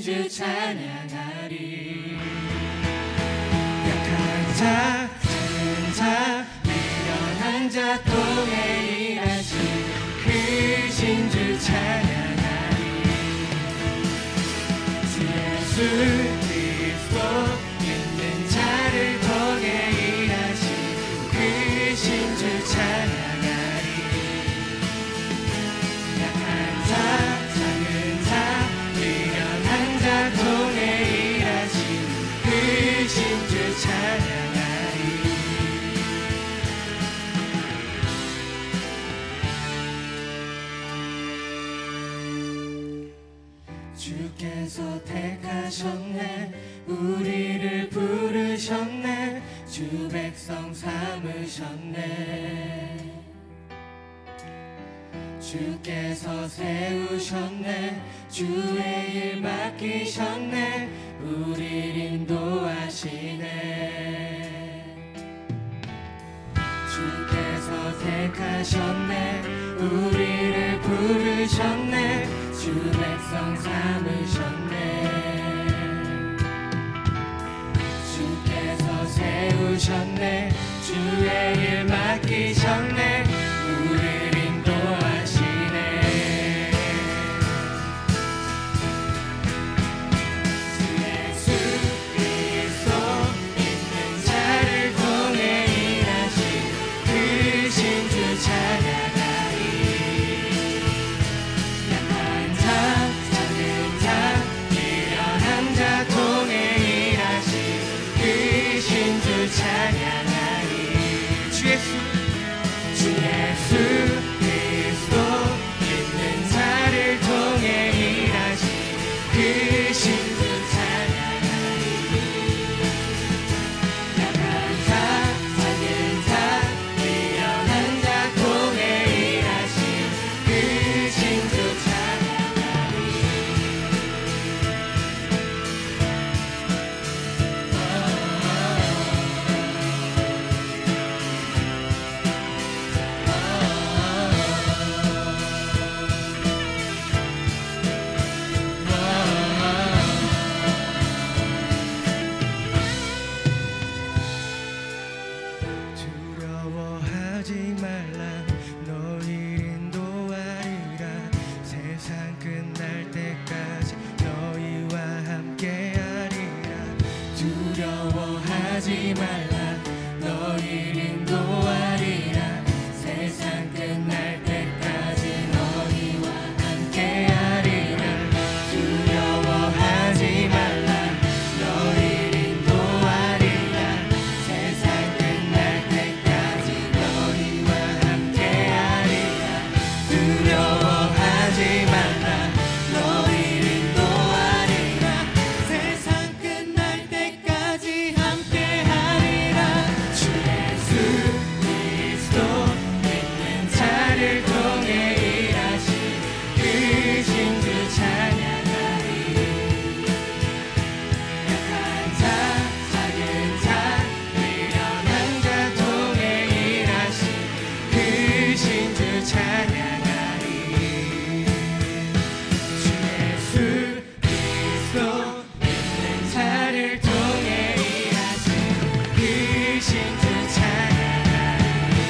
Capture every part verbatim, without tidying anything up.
주 찬양하리. 약한 자 작은 자 미련한 자 통해 일하신 크신 주 찬양하리. 주 예수 그리스도 믿는 자를 통해 일하신 크신 주 찬양하리. 약한 자 작은 자 미련한 자 통해 일하신 크신 주 찬양하리. 주께서 택하셨네 우리를 부르셨네 주 백성 삼으셨네. 주께서 세우셨네 주의 일 맡기셨네 우리를 인도하시네. 주께서 택하셨네 우리를 부르셨네 주 백성 삼으셨네. 주께서 세우셨네 주의 일 맡기셨네 우리를 인도하시네. 주 예수 그리스도 믿는 자를 통해 일하신 크신 주 찬양하리. 약한 자 작은 자 미련한 자 통해 일하신 크신 주 찬양하리. 주 예수 주 예수 그리스도 믿는 자를 통해 일하신 크신 주 찬양하리. 약한 자 작은 자 미련한 자 통해 일하신 크신 주 찬양하리. 두려워하지 말라 너희를 인도하리라. 세상 끝날 때까지 너희와 함께하리라. 두려워하지 말라 너희를 인도하리라. 세상 끝날 때까지 너희와 함께하리라. 두려워하지 말라 너희를 인도하리라. 세상 끝날 때까지 너희와 함께하리라. 두려워하지 말라 너희를 인도하리라. 세상 끝날 때까지 함께하리라. 주 예수 그리스도 믿는 자를 통해 일하신 크신 주 찬양하리. 약한 자 작은 자 미련한 자 통해 일하신 크신 주 찬양하리. 주 예수 그리스도 믿는 자를 통해 일하신 크신 주 찬양하리.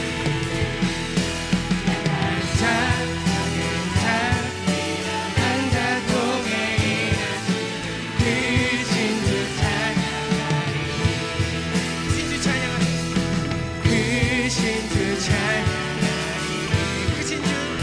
약한 자 작은 자 미련한 자 통해 일하신 크신 주 찬양하리. 크신 주 찬양하리. 크신 주 찬양하리. 크신 주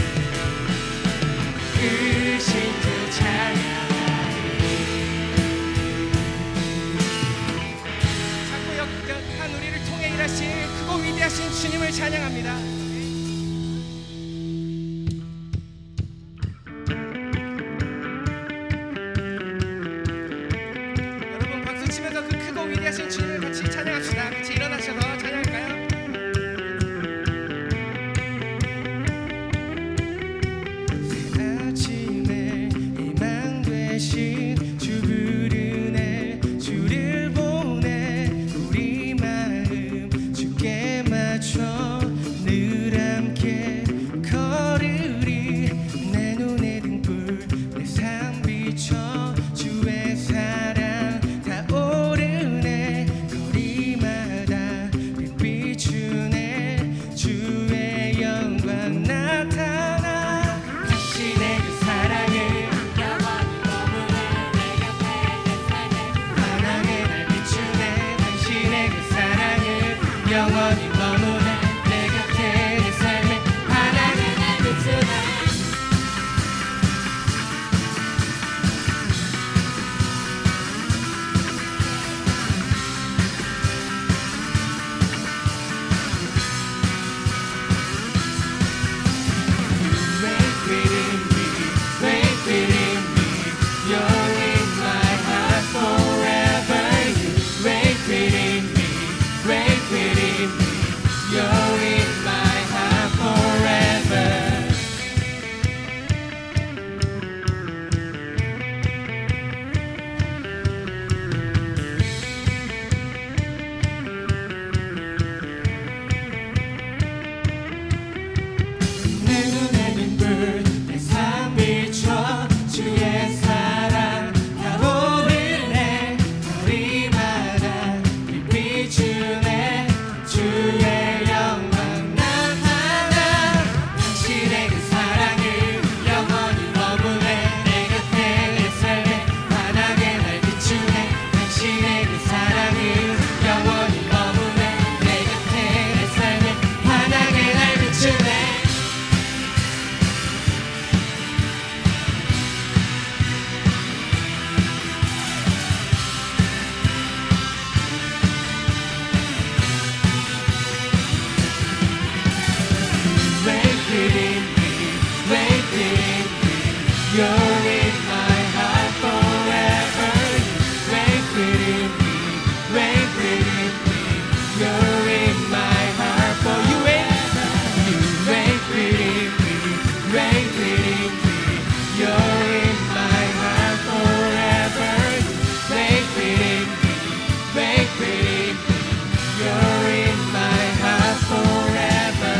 You're in my heart forever. Reign within me, reign within me. You're in my heart for you reign, you reign within me, reign within me. You're in my heart forever. Reign within me, reign within me. You're in my heart forever.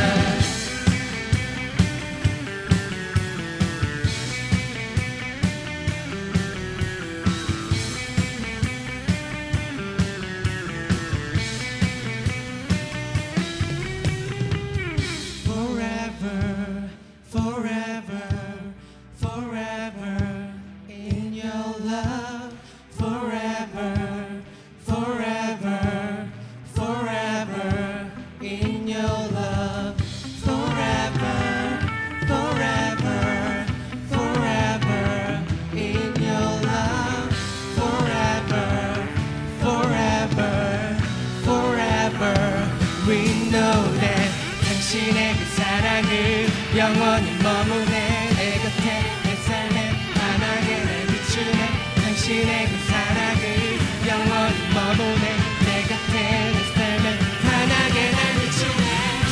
Forever, forever, forever in your love. Forever, forever, forever in your love. Forever, forever, forever in your love. Forever, forever, forever. We know that 당신의 그 사랑을 영원히 머무네. 내 곁에 내 삶에 환하게 날 비추네. 당신의 그 사랑을 영원히 머무네. 내 곁에 내 삶에 환하게 날 비추네.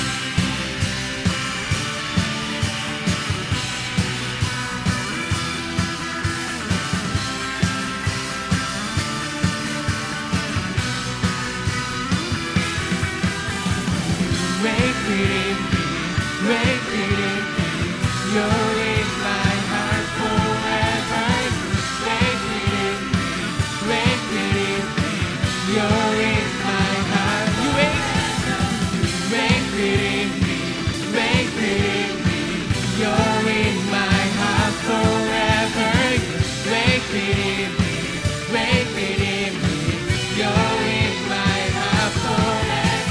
Reign within me, reign within me. You're in my heart forever. Reign within me, reign within me. You're in my heart. You reign, you reign within me, reign within me. You're in my heart forever. Reign within me, reign within me. You're in my heart forever.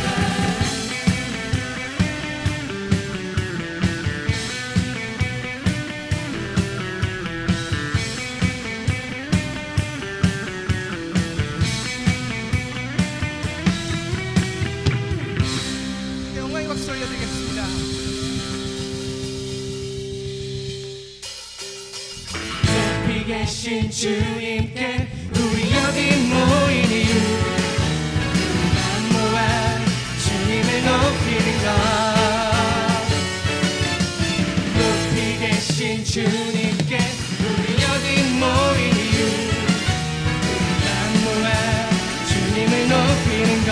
영광의 박수 올려드리겠습니다. 높이 계신 주님께 우리 여기 모인 이유, 우리가 모아 주님을 높이는 것. 높이 계신 주님께 우리 여기 모인 이유, 우리가 모아 주님을 높이는 것.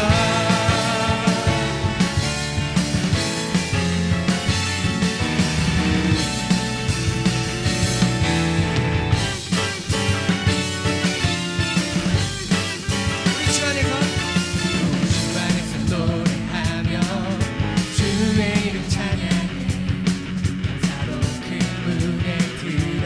주의 이름 찬양해 감사로 큰 문에 들어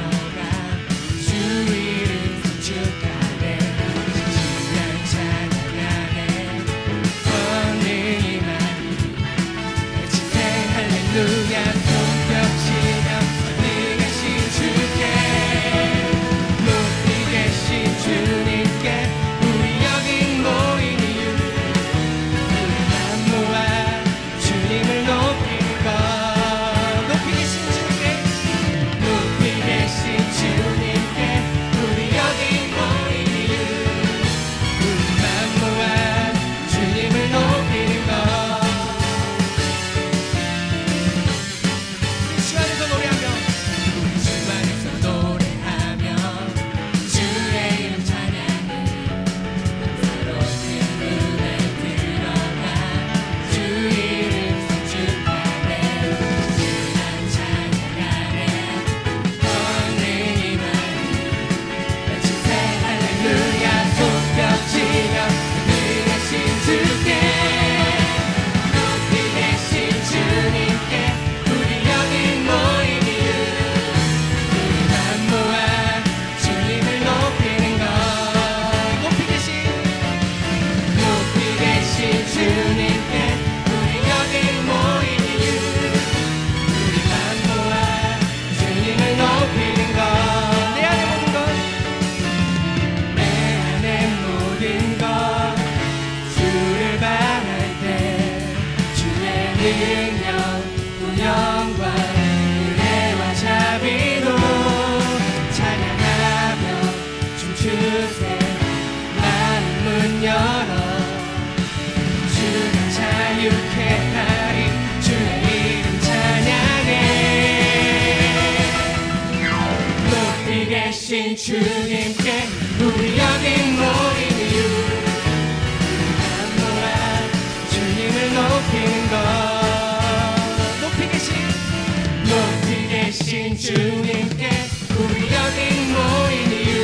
계신 주님께 우리 여기 모인 이유 모아 주님을 높이는 것 높이 계신 높이 계신 주님께 우리 여기 모인 이유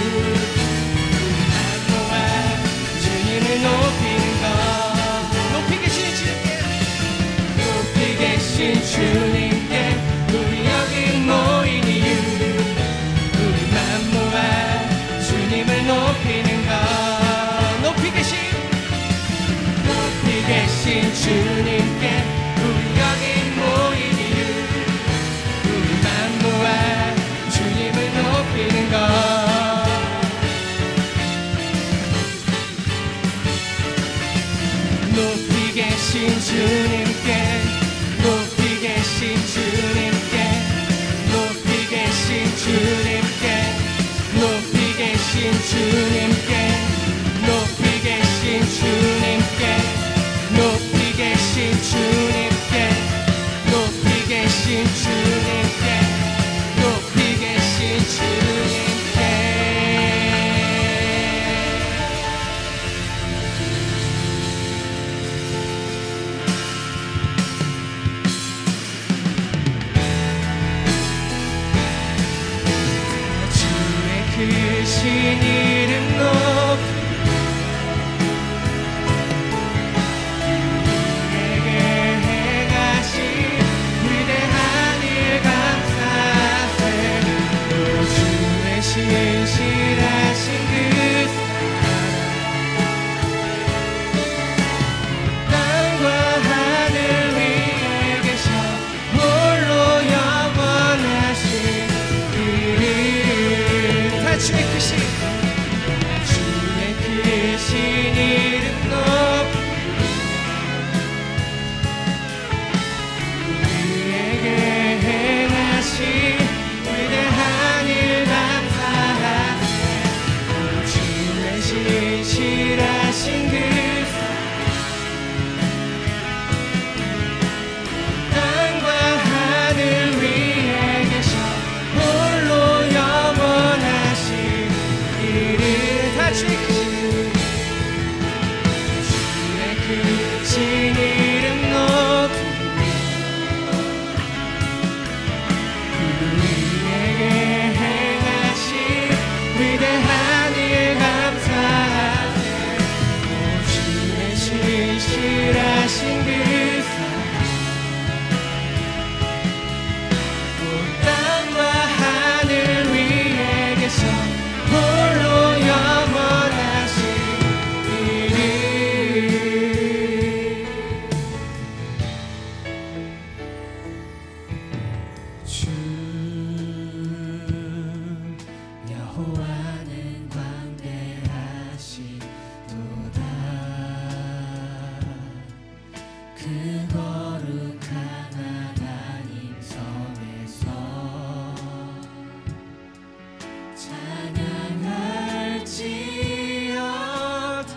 모아 주님을 높이는 것 높이 계신 주님께 높이 계신 주님께 우리 여기 모인 이유 우리만 모아 주님을 높이는 것 높이 계신 높이 계신 주님께 우리 여기 모인 이유 우리만 모아 주님을 높이는 것 높이 계신 주님께 높이 계신 주님께 높이 계신 주님께 높이 계신 주님께 높이 계신 주님께 높이 계신 주님께 높이 계신 주님께 높이 계신 주님께 크신 이름 높이 우리에게 행하신 위대한 일 감사하세 또 주의 신실하신 그 사랑 땅과 하늘 위에 계셔 홀로 영원하신 이름 주의 크신 주의 크신 이름 높이 우리에게 행하신 위대한 일 감사하세 주의 신실하신 그 사랑 땅과 하늘 위에 계셔 홀로 영원하신 이름 다 주의 크신 주의 크신 이름 높이 우리에게 행하신 위대한 일 감사하세 오 주의 신실하신 그 사랑 온 땅과 하늘 위에 계셔 홀로 영원하신 이름 주 여호와는 광대하시도다 그 거룩한 하나님 성에서 찬양할지어다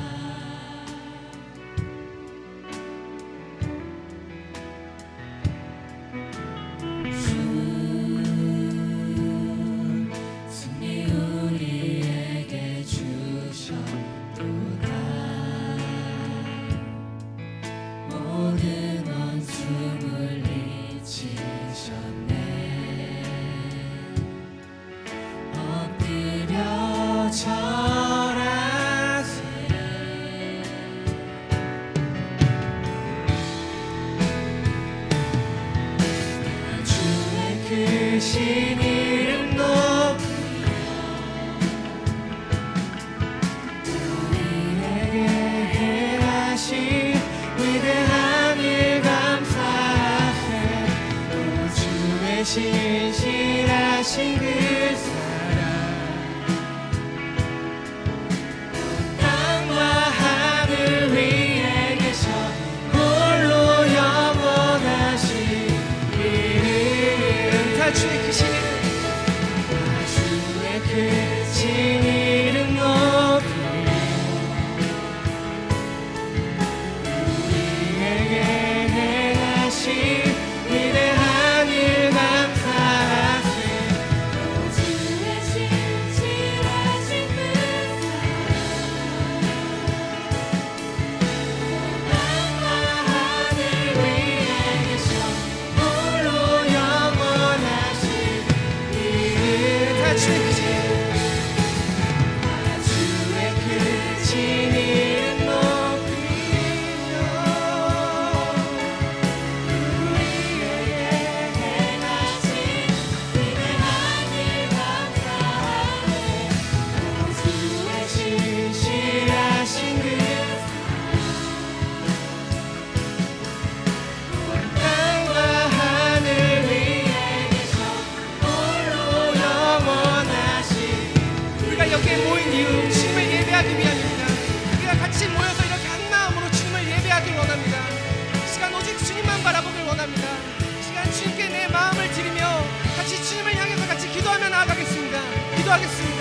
주 승리 우리에게 주셨도다 모든 원수를 잊히셨네 엎드려 절하세 주의 크신 이름 높이 우리에게 행하신 위대한 일 감사하세 오 주의 신실하신 그 사랑 땅과 하늘 위에 계셔 홀로 영원하신 이름 다 주의 크신 이름 다 주의 크신 이름 높이 우리에게 행하신 위대한 일 감사하세 오 주의 여기에 모인 이유 주님을 예배하기 위함입니다. 우리가 같이 모여서 이렇게 한 마음으로 주님을 예배하길 원합니다. 이 시간 오직 주님만 바라보길 원합니다. 이 시간 주님께 내 마음을 드리며 같이 주님을 향해서 같이 기도하며 나아가겠습니다. 기도하겠습니다.